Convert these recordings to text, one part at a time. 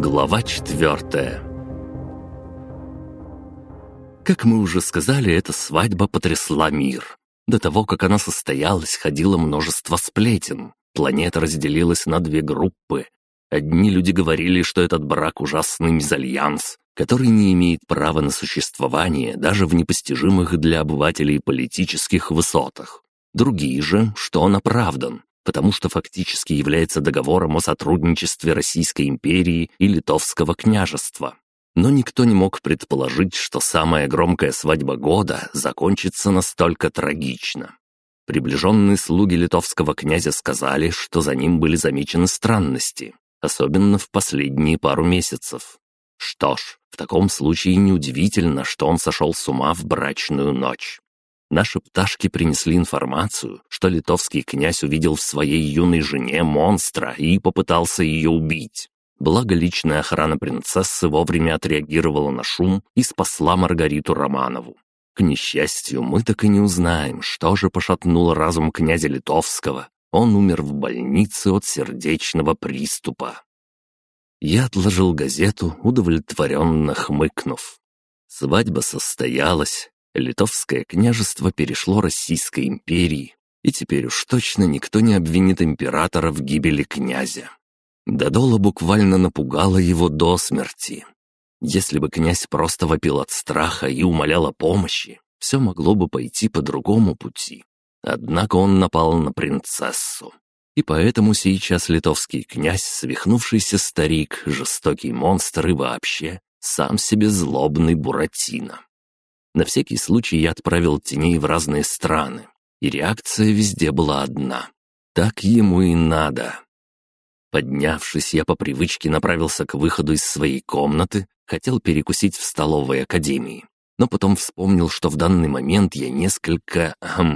Глава 4. Как мы уже сказали, эта свадьба потрясла мир. До того, как она состоялась, ходило множество сплетен. Планета разделилась на две группы. Одни люди говорили, что этот брак — ужасный мезальянс, который не имеет права на существование даже в непостижимых для обывателей политических высотах. Другие же, что он оправдан, потому что фактически является договором о сотрудничестве Российской империи и Литовского княжества. Но никто не мог предположить, что самая громкая свадьба года закончится настолько трагично. Приближенные слуги литовского князя сказали, что за ним были замечены странности, особенно в последние пару месяцев. Что ж, в таком случае неудивительно, что он сошел с ума в брачную ночь. Наши пташки принесли информацию, что литовский князь увидел в своей юной жене монстра и попытался ее убить. Благо, личная охрана принцессы вовремя отреагировала на шум и спасла Маргариту Романову. К несчастью, мы так и не узнаем, что же пошатнуло разум князя Литовского. Он умер в больнице от сердечного приступа. Я отложил газету, удовлетворенно хмыкнув. Свадьба состоялась, Литовское княжество перешло Российской империи, и теперь уж точно никто не обвинит императора в гибели князя. Додола буквально напугала его до смерти. Если бы князь просто вопил от страха и умолял о помощи, все могло бы пойти по другому пути. Однако он напал на принцессу. И поэтому сейчас литовский князь, свихнувшийся старик, жестокий монстр и вообще сам себе злобный Буратино. На всякий случай я отправил теней в разные страны, и реакция везде была одна. Так ему и надо. Поднявшись, я по привычке направился к выходу из своей комнаты, хотел перекусить в столовой академии, но потом вспомнил, что в данный момент я несколько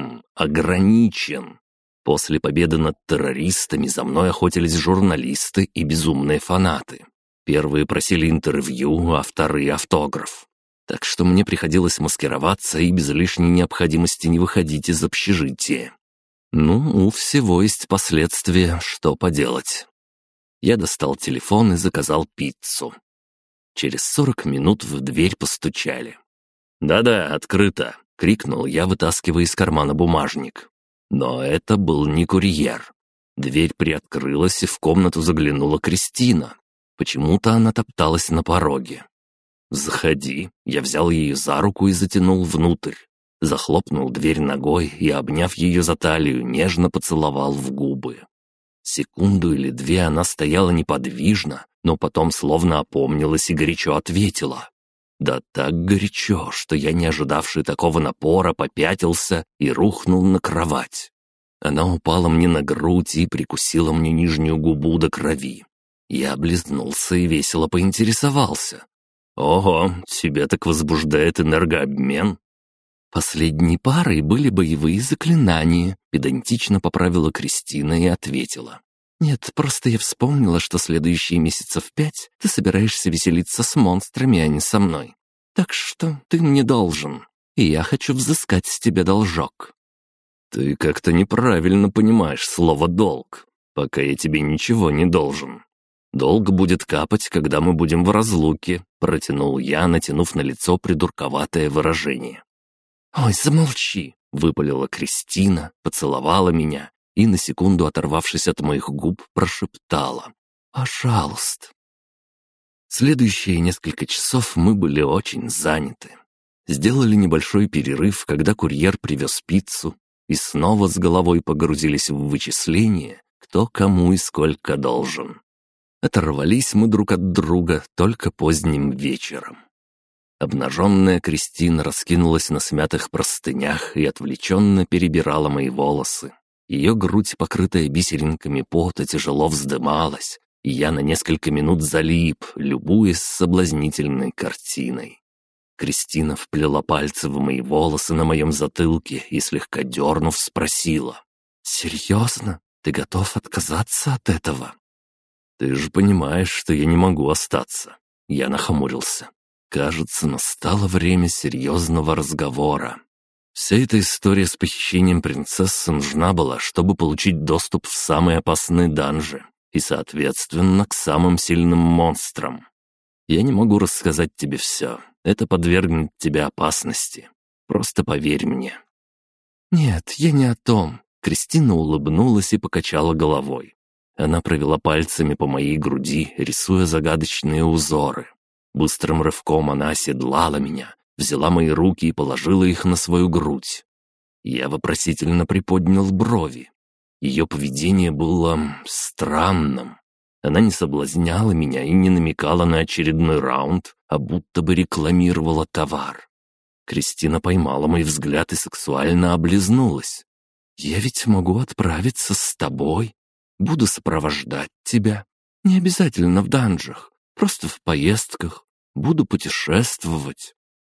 ограничен. После победы над террористами за мной охотились журналисты и безумные фанаты. Первые просили интервью, а вторые — автограф. Так что мне приходилось маскироваться и без лишней необходимости не выходить из общежития. Ну, у всего есть последствия, что поделать. Я достал телефон и заказал пиццу. Через 40 минут в дверь постучали. «Да-да, открыто!» — крикнул я, вытаскивая из кармана бумажник. Но это был не курьер. Дверь приоткрылась, и в комнату заглянула Кристина. Почему-то она топталась на пороге. «Заходи». Я взял ее за руку и затянул внутрь. Захлопнул дверь ногой и, обняв ее за талию, нежно поцеловал в губы. Секунду или две она стояла неподвижно, но потом словно опомнилась и горячо ответила. Да так горячо, что я, не ожидавший такого напора, попятился и рухнул на кровать. Она упала мне на грудь и прикусила мне нижнюю губу до крови. Я облизнулся и весело поинтересовался. «Ого, тебя так возбуждает энергообмен?» «Последней парой были боевые заклинания», — педантично поправила Кристина и ответила. «Нет, просто я вспомнила, что следующие месяцев 5 ты собираешься веселиться с монстрами, а не со мной. Так что ты мне должен, и я хочу взыскать с тебя должок». «Ты как-то неправильно понимаешь слово «долг». Пока я тебе ничего не должен. Долг будет капать, когда мы будем в разлуке», — протянул я, натянув на лицо придурковатое выражение. «Ой, замолчи!» — выпалила Кристина, поцеловала меня и, на секунду оторвавшись от моих губ, прошептала: «Пожалуйста». Следующие несколько часов мы были очень заняты. Сделали небольшой перерыв, когда курьер привез пиццу, и снова с головой погрузились в вычисления, кто кому и сколько должен. Оторвались мы друг от друга только поздним вечером. Обнаженная Кристина раскинулась на смятых простынях и отвлеченно перебирала мои волосы. Ее грудь, покрытая бисеринками пота, тяжело вздымалась, и я на несколько минут залип, любуясь соблазнительной картиной. Кристина вплела пальцы в мои волосы на моем затылке и, слегка дернув, спросила: «Серьезно? Ты готов отказаться от этого?» «Ты же понимаешь, что я не могу остаться». Я нахмурился. Кажется, настало время серьезного разговора. Вся эта история с похищением принцессы нужна была, чтобы получить доступ в самые опасные данжи, и, соответственно, к самым сильным монстрам. Я не могу рассказать тебе все. Это подвергнет тебя опасности. Просто поверь мне». «Нет, я не о том». Кристина улыбнулась и покачала головой. Она провела пальцами по моей груди, рисуя загадочные узоры. Быстрым рывком она оседлала меня, взяла мои руки и положила их на свою грудь. Я вопросительно приподнял брови. Ее поведение было странным. Она не соблазняла меня и не намекала на очередной раунд, а будто бы рекламировала товар. Кристина поймала мой взгляд и сексуально облизнулась. «Я ведь могу отправиться с тобой. Буду сопровождать тебя. Не обязательно в данжах, просто в поездках. Буду путешествовать».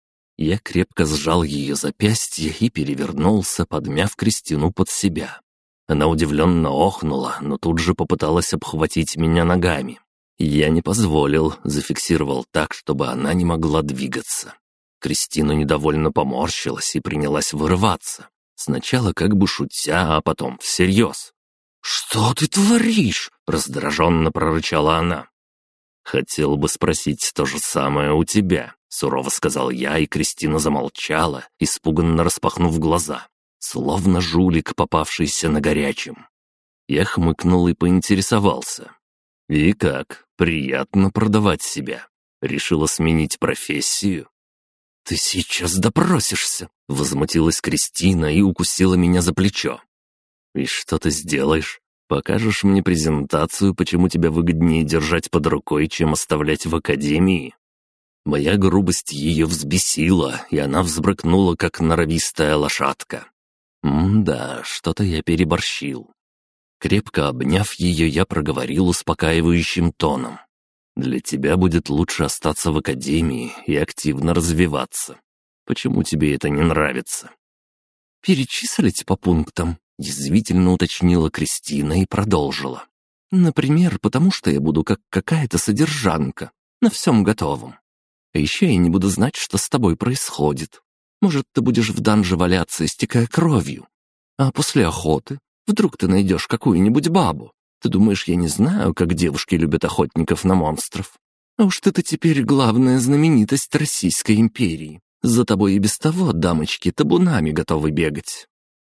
Я крепко сжал ее запястье и перевернулся, подмяв Кристину под себя. Она удивленно охнула, но тут же попыталась обхватить меня ногами. Я не позволил, зафиксировал так, чтобы она не могла двигаться. Кристина недовольно поморщилась и принялась вырываться. Сначала как бы шутя, а потом всерьез. «Что ты творишь?» — раздраженно прорычала она. «Хотел бы спросить то же самое у тебя», — сурово сказал я, и Кристина замолчала, испуганно распахнув глаза, словно жулик, попавшийся на горячем. Я хмыкнул и поинтересовался. «И как? Приятно продавать себя. Решила сменить профессию?» «Ты сейчас допросишься», — возмутилась Кристина и укусила меня за плечо. «И что ты сделаешь? Покажешь мне презентацию, почему тебя выгоднее держать под рукой, чем оставлять в академии?» Моя грубость ее взбесила, и она взбрыкнула, как норовистая лошадка. Да, что-то я переборщил. Крепко обняв ее, я проговорил успокаивающим тоном. «Для тебя будет лучше остаться в академии и активно развиваться. Почему тебе это не нравится?» «Перечислить по пунктам», — язвительно уточнила Кристина и продолжила. «Например, потому что я буду как какая-то содержанка, на всем готовом. А еще я не буду знать, что с тобой происходит. Может, ты будешь в данже валяться, истекая кровью. А после охоты вдруг ты найдешь какую-нибудь бабу. Ты думаешь, я не знаю, как девушки любят охотников на монстров? А уж ты-то теперь главная знаменитость Российской империи. За тобой и без того дамочки табунами готовы бегать».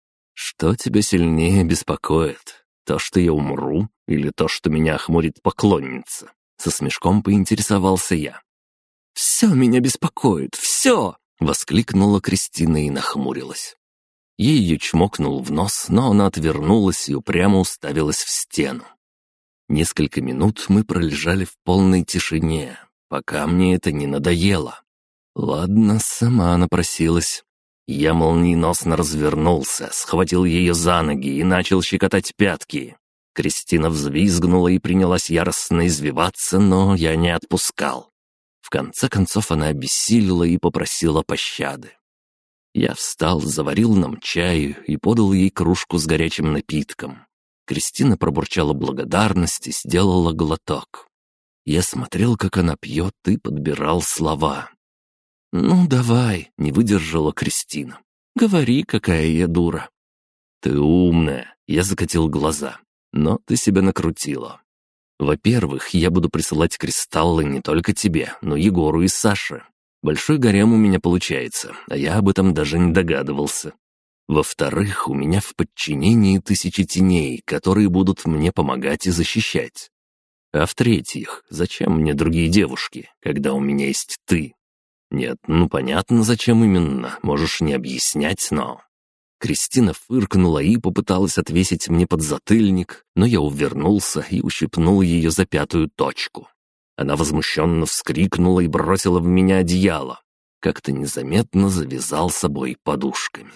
«Что тебя сильнее беспокоит? То, что я умру, или то, что меня охмурит поклонница?» Со смешком поинтересовался я. «Все меня беспокоит, все!» — воскликнула Кристина и нахмурилась. Я ее чмокнул в нос, но она отвернулась и упрямо уставилась в стену. Несколько минут мы пролежали в полной тишине, пока мне это не надоело. Ладно, сама напросилась. Я молниеносно развернулся, схватил ее за ноги и начал щекотать пятки. Кристина взвизгнула и принялась яростно извиваться, но я не отпускал. В конце концов она обессилила и попросила пощады. Я встал, заварил нам чаю и подал ей кружку с горячим напитком. Кристина пробурчала благодарность и сделала глоток. Я смотрел, как она пьет, и подбирал слова. «Ну, давай», — не выдержала Кристина. «Говори, какая я дура». «Ты умная», — я закатил глаза. «Но ты себя накрутила. Во-первых, я буду присылать кристаллы не только тебе, но и Егору и Саше. Большой гарем у меня получается, а я об этом даже не догадывался. Во-вторых, у меня в подчинении 1000 теней, которые будут мне помогать и защищать. А в-третьих, зачем мне другие девушки, когда у меня есть ты? Нет, ну понятно, зачем именно, можешь не объяснять, но...» Кристина фыркнула и попыталась отвесить мне подзатыльник, но я увернулся и ущипнул ее за 5-ю точку. Она возмущенно вскрикнула и бросила в меня одеяло. Как-то незаметно завязал собой подушками.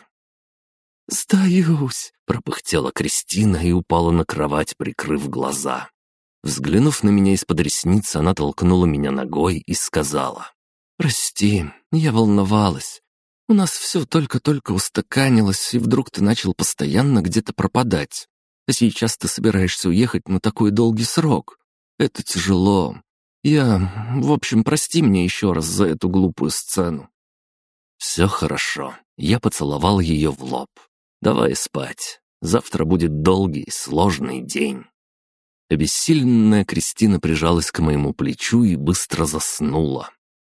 «Сдаюсь», — пропыхтела Кристина и упала на кровать, прикрыв глаза. Взглянув на меня из-под ресниц, она толкнула меня ногой и сказала: «Прости, я волновалась. У нас все только-только устаканилось, и вдруг ты начал постоянно где-то пропадать. А сейчас ты собираешься уехать на такой долгий срок. Это тяжело. В общем, прости меня еще раз за эту глупую сцену». «Все хорошо». Я поцеловал ее в лоб. «Давай спать. Завтра будет долгий, сложный день». Обессиленная Кристина прижалась к моему плечу и быстро заснула.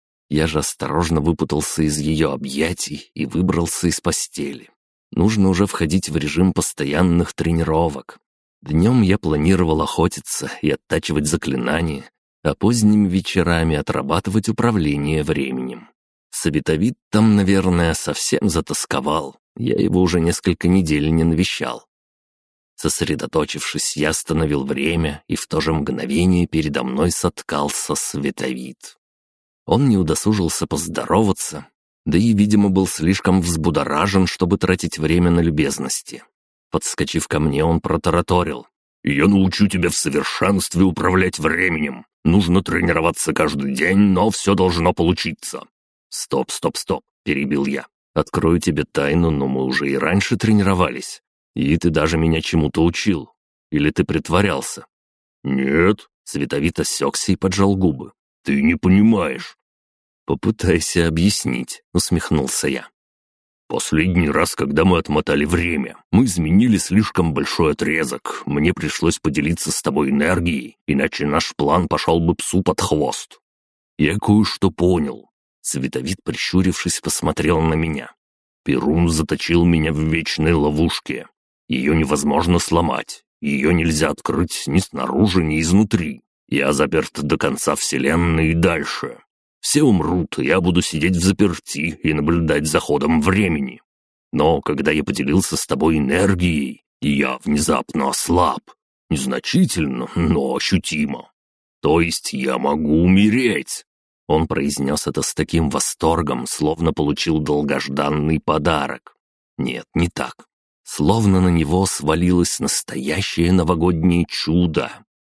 Я же осторожно выпутался из ее объятий и выбрался из постели. Нужно уже входить в режим постоянных тренировок. Днем я планировал охотиться и оттачивать заклинания, а поздними вечерами отрабатывать управление временем. Сабитовид там, наверное, совсем затасковал. Я его уже несколько недель не навещал. Сосредоточившись, я остановил время, и в то же мгновение передо мной соткался Световид. Он не удосужился поздороваться, да и, видимо, был слишком взбудоражен, чтобы тратить время на любезности. Подскочив ко мне, он протараторил. «Я научу тебя в совершенстве управлять временем. Нужно тренироваться каждый день, но все должно получиться». «Стоп, стоп, стоп», — перебил я. «Открою тебе тайну, но мы уже и раньше тренировались. И ты даже меня чему-то учил. Или ты притворялся?» «Нет», — Световид осекся и поджал губы. «Ты не понимаешь». «Попытайся объяснить», — усмехнулся я. «Последний раз, когда мы отмотали время, мы изменили слишком большой отрезок. Мне пришлось поделиться с тобой энергией, иначе наш план пошел бы псу под хвост. Я кое-что понял». Световид, прищурившись, посмотрел на меня. «Перун заточил меня в вечной ловушке. Ее невозможно сломать. Ее нельзя открыть ни снаружи, ни изнутри. Я заперт до конца вселенной и дальше. Все умрут, и я буду сидеть взаперти и наблюдать за ходом времени. Но когда я поделился с тобой энергией, я внезапно ослаб. Незначительно, но ощутимо. То есть я могу умереть». Он произнес это с таким восторгом, словно получил долгожданный подарок. Нет, не так. Словно на него свалилось настоящее новогоднее чудо.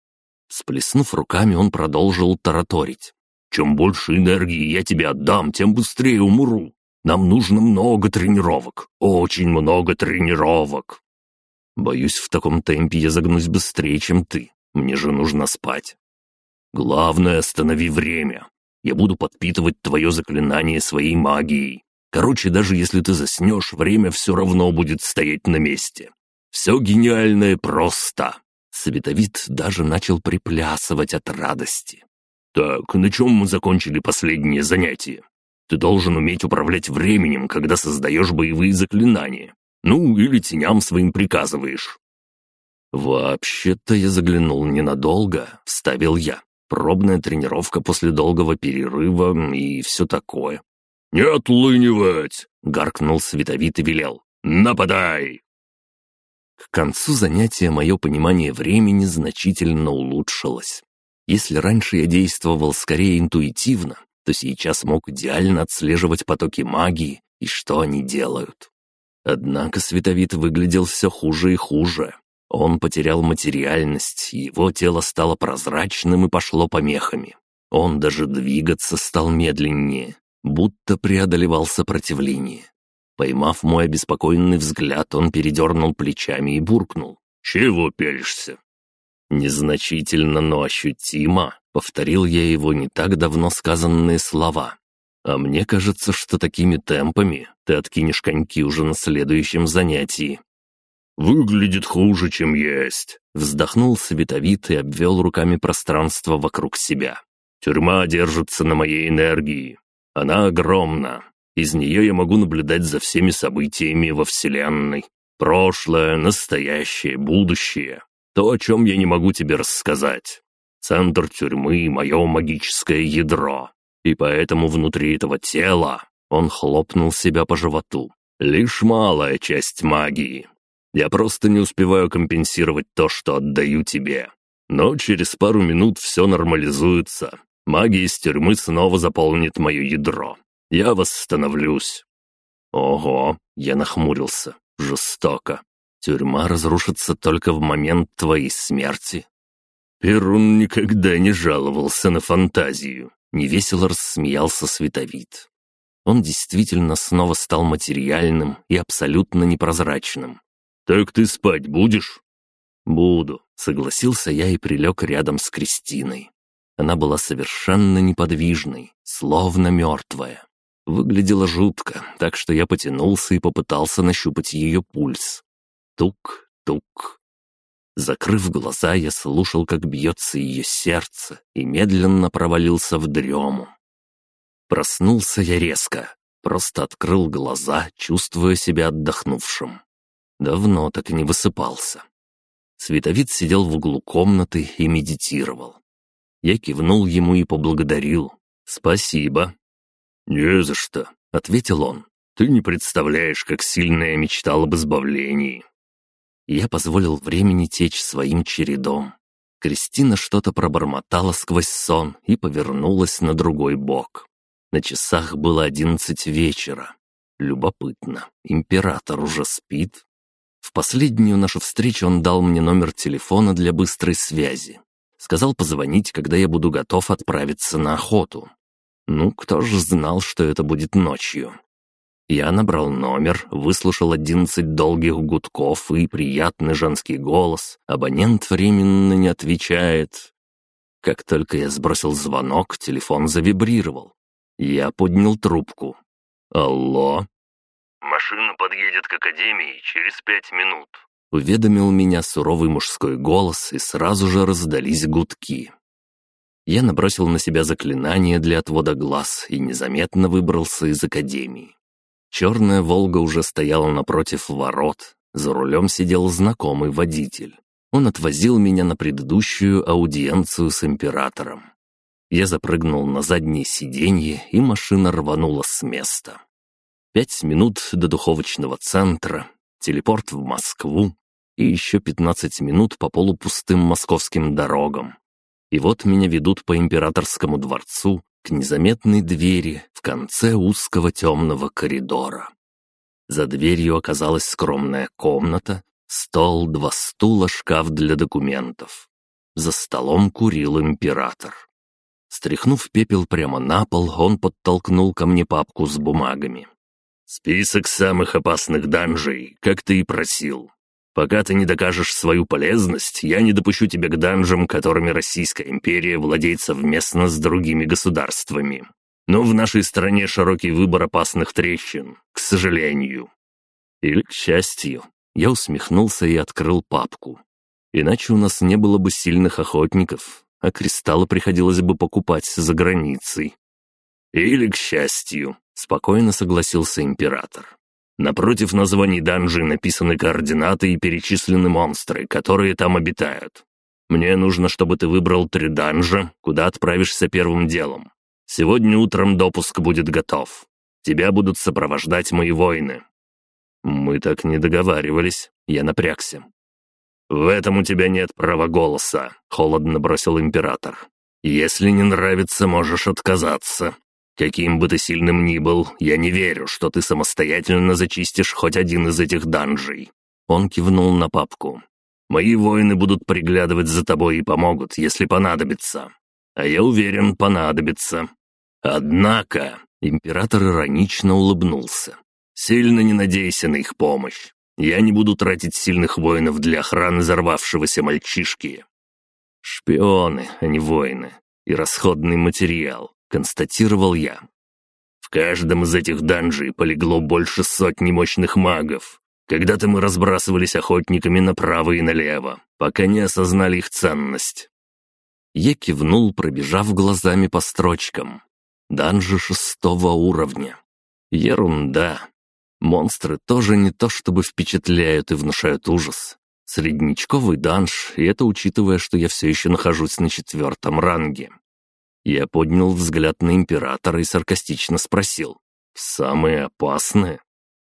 Всплеснув руками, он продолжил тараторить. «Чем больше энергии я тебе отдам, тем быстрее умру. Нам нужно много тренировок, очень много тренировок. Боюсь, в таком темпе я загнусь быстрее, чем ты. Мне же нужно спать. Главное, останови время. Я буду подпитывать твое заклинание своей магией. Короче, даже если ты заснешь, время все равно будет стоять на месте. Все гениальное просто». Световид даже начал приплясывать от радости. «Так, на чем мы закончили последнее занятие? Ты должен уметь управлять временем, когда создаешь боевые заклинания. Ну, или теням своим приказываешь». «Вообще-то я заглянул ненадолго», — вставил я. «Пробная тренировка после долгого перерыва и все такое». «Не отлынивать!» — гаркнул Световид и велел. «Нападай!» К концу занятия мое понимание времени значительно улучшилось. Если раньше я действовал скорее интуитивно, то сейчас мог идеально отслеживать потоки магии и что они делают. Однако Световид выглядел все хуже и хуже. Он потерял материальность, его тело стало прозрачным и пошло помехами. Он даже двигаться стал медленнее, будто преодолевал сопротивление. Поймав мой обеспокоенный взгляд, он передернул плечами и буркнул. «Чего пялишься?» «Незначительно, но ощутимо», — повторил я его не так давно сказанные слова. «А мне кажется, что такими темпами ты откинешь коньки уже на следующем занятии». «Выглядит хуже, чем есть», — вздохнул Световид и обвел руками пространство вокруг себя. «Тюрьма держится на моей энергии. Она огромна. Из нее я могу наблюдать за всеми событиями во Вселенной. Прошлое, настоящее, будущее. То, о чем я не могу тебе рассказать. Центр тюрьмы — мое магическое ядро. И поэтому внутри этого тела...» Он хлопнул себя по животу. «Лишь малая часть магии. Я просто не успеваю компенсировать то, что отдаю тебе. Но через пару минут все нормализуется. Магия из тюрьмы снова заполнит мое ядро. Я восстановлюсь». «Ого!» — я нахмурился. «Жестоко. Тюрьма разрушится только в момент твоей смерти». Перун никогда не жаловался на фантазию. Невесело рассмеялся Световид. Он действительно снова стал материальным и абсолютно непрозрачным. «Так ты спать будешь?» «Буду», — согласился я и прилег рядом с Кристиной. Она была совершенно неподвижной, словно мертвая. Выглядела жутко, так что я потянулся и попытался нащупать ее пульс. Тук-тук. Закрыв глаза, я слушал, как бьется ее сердце, и медленно провалился в дрему. Проснулся я резко, просто открыл глаза, чувствуя себя отдохнувшим. Давно так не высыпался. Световид сидел в углу комнаты и медитировал. Я кивнул ему и поблагодарил. «Спасибо». «Не за что», — ответил он. «Ты не представляешь, как сильно я мечтал об избавлении». Я позволил времени течь своим чередом. Кристина что-то пробормотала сквозь сон и повернулась на другой бок. На часах было 11 вечера. Любопытно, император уже спит? В последнюю нашу встречу он дал мне номер телефона для быстрой связи. Сказал позвонить, когда я буду готов отправиться на охоту. Ну, кто же знал, что это будет ночью? Я набрал номер, выслушал 11 долгих гудков и приятный женский голос. Абонент временно не отвечает. Как только я сбросил звонок, телефон завибрировал. Я поднял трубку. «Алло?» «Машина подъедет к академии через 5 минут», — уведомил меня суровый мужской голос, и сразу же раздались гудки. Я набросил на себя заклинание для отвода глаз и незаметно выбрался из академии. Черная «Волга» уже стояла напротив ворот. За рулем сидел знакомый водитель. Он отвозил меня на предыдущую аудиенцию с императором. Я запрыгнул на заднее сиденье, и машина рванула с места. 5 минут до духовочного центра, телепорт в Москву и еще 15 минут по полупустым московским дорогам. И вот меня ведут по императорскому дворцу к незаметной двери в конце узкого темного коридора. За дверью оказалась скромная комната, стол, 2 стула, шкаф для документов. За столом курил император. Стряхнув пепел прямо на пол, он подтолкнул ко мне папку с бумагами. «Список самых опасных данжей, как ты и просил. Пока ты не докажешь свою полезность, я не допущу тебя к данжам, которыми Российская империя владеет совместно с другими государствами. Но в нашей стране широкий выбор опасных трещин, к сожалению». Или к счастью. Я усмехнулся и открыл папку. Иначе у нас не было бы сильных охотников, а кристаллы приходилось бы покупать за границей. «Или к счастью», — спокойно согласился император. «Напротив названий данжей написаны координаты и перечислены монстры, которые там обитают. Мне нужно, чтобы ты выбрал 3 данжа, куда отправишься первым делом. Сегодня утром допуск будет готов. Тебя будут сопровождать мои воины». «Мы так не договаривались», — я напрягся. «В этом у тебя нет права голоса», — холодно бросил император. «Если не нравится, можешь отказаться. Каким бы ты сильным ни был, я не верю, что ты самостоятельно зачистишь хоть один из этих данжей». Он кивнул на папку. «Мои воины будут приглядывать за тобой и помогут, если понадобится. А я уверен, понадобится. Однако...» — император иронично улыбнулся. «Сильно не надейся на их помощь. Я не буду тратить сильных воинов для охраны взорвавшегося мальчишки». «Шпионы, а не воины. И расходный материал», — констатировал я. «В каждом из этих данжей полегло больше 100 мощных магов. Когда-то мы разбрасывались охотниками направо и налево, пока не осознали их ценность». Я кивнул, пробежав глазами по строчкам. Данжи 6-го уровня. Ерунда. Монстры тоже не то чтобы впечатляют и внушают ужас. Среднячковый данж, и это учитывая, что я все еще нахожусь на 4-м ранге. Я поднял взгляд на императора и саркастично спросил. «Самые опасные?»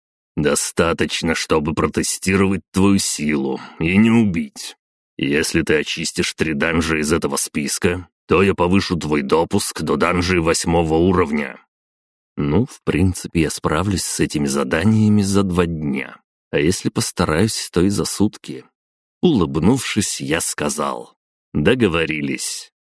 «Достаточно, чтобы протестировать твою силу и не убить. Если ты очистишь 3 данжа из этого списка, то я повышу твой допуск до данжей 8-го уровня». Ну, в принципе, я справлюсь с этими заданиями за 2 дня. А если постараюсь, то и за сутки. Улыбнувшись, я сказал: «Договорились».